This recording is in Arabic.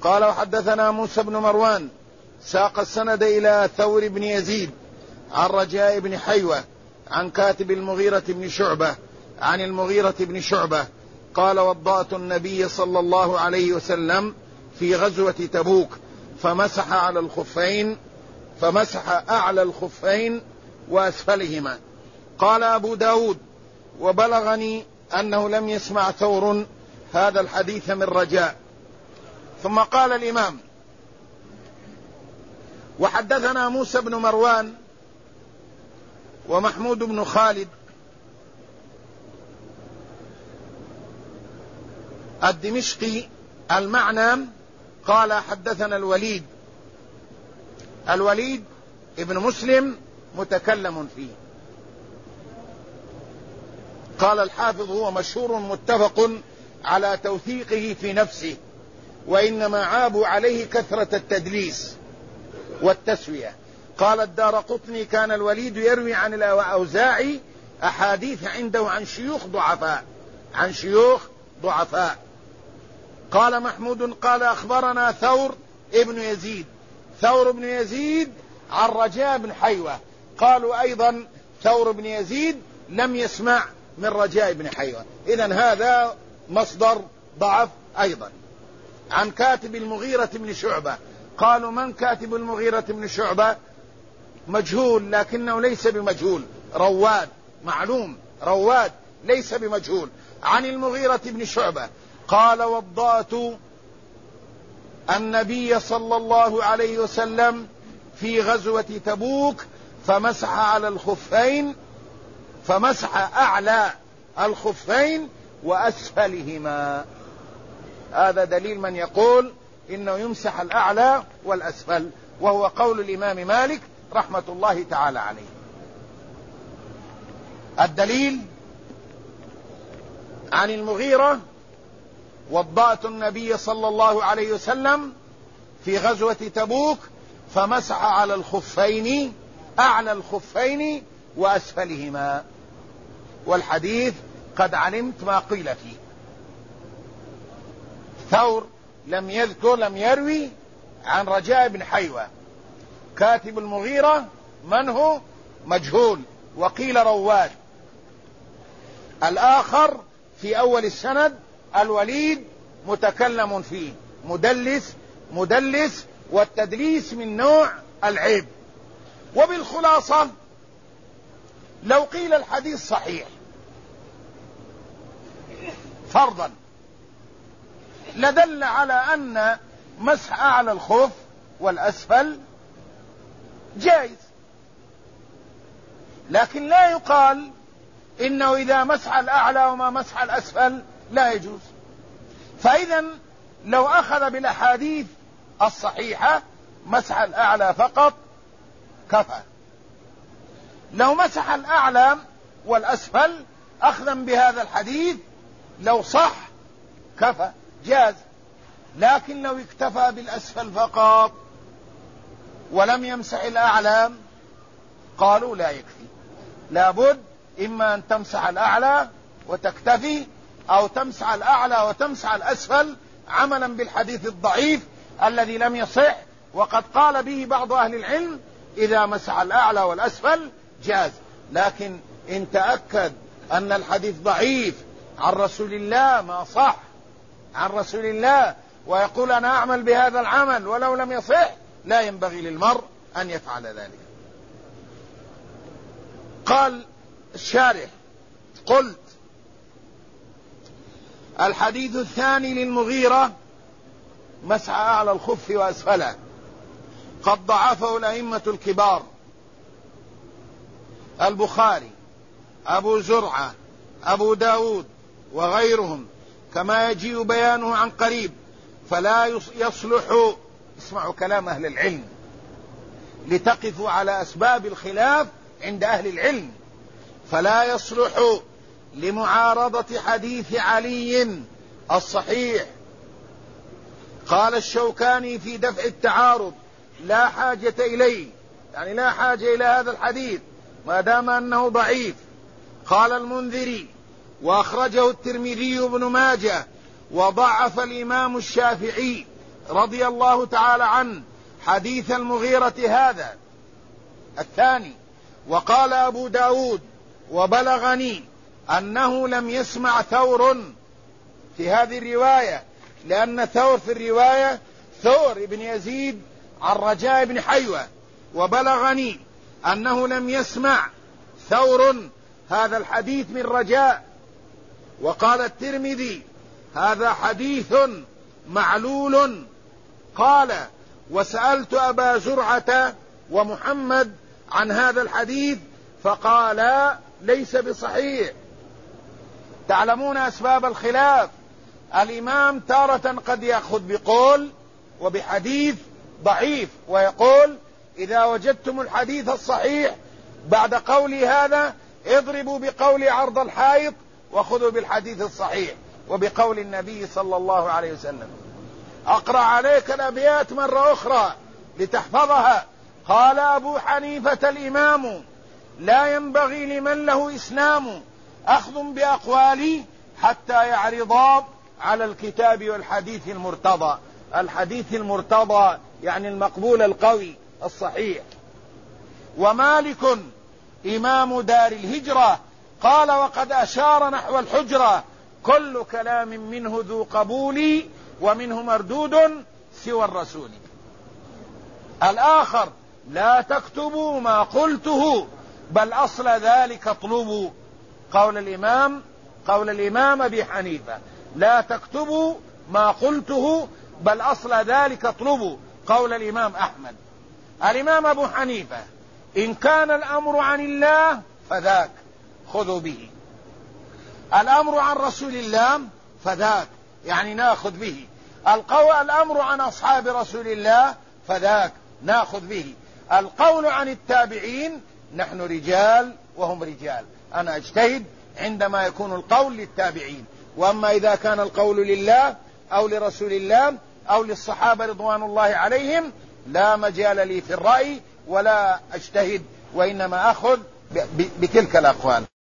قال وحدثنا موسى بن مروان ساق السند إلى ثور بن يزيد عن رجاء بن حيوة عن كاتب المغيرة بن شعبة عن المغيرة بن شعبة قال وضأت النبي صلى الله عليه وسلم في غزوة تبوك فمسح أعلى الخفين وأسفلهما. قال أبو داود وبلغني أنه لم يسمع ثور هذا الحديث من رجاء. ثم قال الإمام وحدثنا موسى بن مروان ومحمود بن خالد الدمشقي المعنى قال حدثنا الوليد ابن مسلم متكلم فيه. قال الحافظ هو مشهور متفق على توثيقه في نفسه، وإنما عابوا عليه كثرة التدليس والتسوية. قال الدارقطني كان الوليد يروي عن الأوزاعي أحاديث عنده عن شيوخ ضعفاء. قال محمود قال أخبرنا ثور بن يزيد عن رجاء بن حيوة. قالوا أيضا ثور بن يزيد لم يسمع من رجاء بن حيوة، إذن هذا مصدر ضعف أيضا. عن كاتب المغيرة بن شعبة. قالوا من كاتب المغيرة بن شعبة؟ مجهول لكنه ليس بمجهول، رواد معلوم، رواد ليس بمجهول. عن المغيرة بن شعبة قال وضأت النبي صلى الله عليه وسلم في غزوة تبوك فمسح أعلى الخفين وأسفلهما. هذا دليل من يقول إنه يمسح الأعلى والأسفل، وهو قول الإمام مالك رحمة الله تعالى عليه. الدليل عن المغيرة وضأت النبي صلى الله عليه وسلم في غزوة تبوك فمسح على الخفين أعلى الخفين وأسفلهما، والحديث قد علمت ما قيل فيه. ثور لم يروي عن رجاء بن حيوة. كاتب المغيرة من هو؟ مجهول، وقيل رواد. الآخر في أول السند الوليد متكلم فيه، مدلس، والتدليس من نوع العيب. وبالخلاصة لو قيل الحديث صحيح فرضا لدل على أن مسح أعلى الخف والأسفل جائز، لكن لا يقال إنه إذا مسح الأعلى وما مسح الأسفل لا يجوز. فإذا لو أخذ بالأحاديث الصحيحة مسح الأعلى فقط كفى، لو مسح الأعلى والأسفل أخذا بهذا الحديث لو صح كفى جاز. لكن لو اكتفى بالأسفل فقط ولم يمسح الأعلى قالوا لا يكفي، لابد إما أن تمسح الأعلى وتكتفي، أو تمسح الأعلى وتمسح الأسفل عملا بالحديث الضعيف الذي لم يصح. وقد قال به بعض أهل العلم إذا مسح الأعلى والأسفل جاز، لكن إن تأكد أن الحديث ضعيف عن رسول الله ما صح عن رسول الله ويقول أنا أعمل بهذا العمل ولو لم يصح، لا ينبغي للمرء أن يفعل ذلك. قال الشارح قلت الحديث الثاني للمغيرة مسح أعلى الخف وأسفله قد ضعفه الأئمة الكبار البخاري أبو زرعة أبو داود وغيرهم، كما يجيء بيانه عن قريب. فلا يصلح، اسمعوا كلام أهل العلم لتقفوا على أسباب الخلاف عند أهل العلم، فلا يصلح لمعارضة حديث علي الصحيح. قال الشوكاني في دفع التعارض لا حاجة إليه، يعني لا حاجة إلى هذا الحديث ما دام أنه ضعيف. قال المنذري وأخرجه الترمذي بن ماجه وضعف الإمام الشافعي رضي الله تعالى عنه حديث المغيرة هذا الثاني. وقال أبو داود وبلغني أنه لم يسمع ثور في هذه الرواية، لأن ثور في الرواية ثور بن يزيد عن رجاء بن حيوة، وبلغني أنه لم يسمع ثور هذا الحديث من رجاء. وقال الترمذي هذا حديث معلول. قال وسألت أبا زرعة ومحمد عن هذا الحديث فقال ليس بصحيح. تعلمون أسباب الخلاف، الإمام تارة قد يأخذ بقول وبحديث ضعيف ويقول إذا وجدتم الحديث الصحيح بعد قولي هذا اضربوا بقولي عرض الحائط وخذوا بالحديث الصحيح وبقول النبي صلى الله عليه وسلم. أقرأ عليك الأبيات مرة أخرى لتحفظها. قال أبو حنيفة الإمام لا ينبغي لمن له إسلام أخذ بأقوالي حتى يعرضا على الكتاب والحديث المرتضى. الحديث المرتضى يعني المقبول القوي الصحيح. ومالك إمام دار الهجرة قال وقد أشار نحو الحجرة كل كلام منه ذو قبول ومنه مردود سوى الرسول. الآخر لا تكتبوا ما قلته بل أصل ذلك اطلبوا. قول الإمام أبي حنيفة لا تكتبوا ما قلته بل أصل ذلك اطلبوا. قول الإمام أحمد. الإمام أبو حنيفة إن كان الأمر عن الله فذاك خذوا به، الأمر عن رسول الله فذاك يعني ناخذ به، الأمر عن أصحاب رسول الله فذاك ناخذ به، القول عن التابعين نحن رجال وهم رجال، أنا أجتهد عندما يكون القول للتابعين، وأما إذا كان القول لله أو لرسول الله أو للصحابة رضوان الله عليهم لا مجال لي في الرأي ولا أجتهد، وإنما أخذ بتلك الأقوال.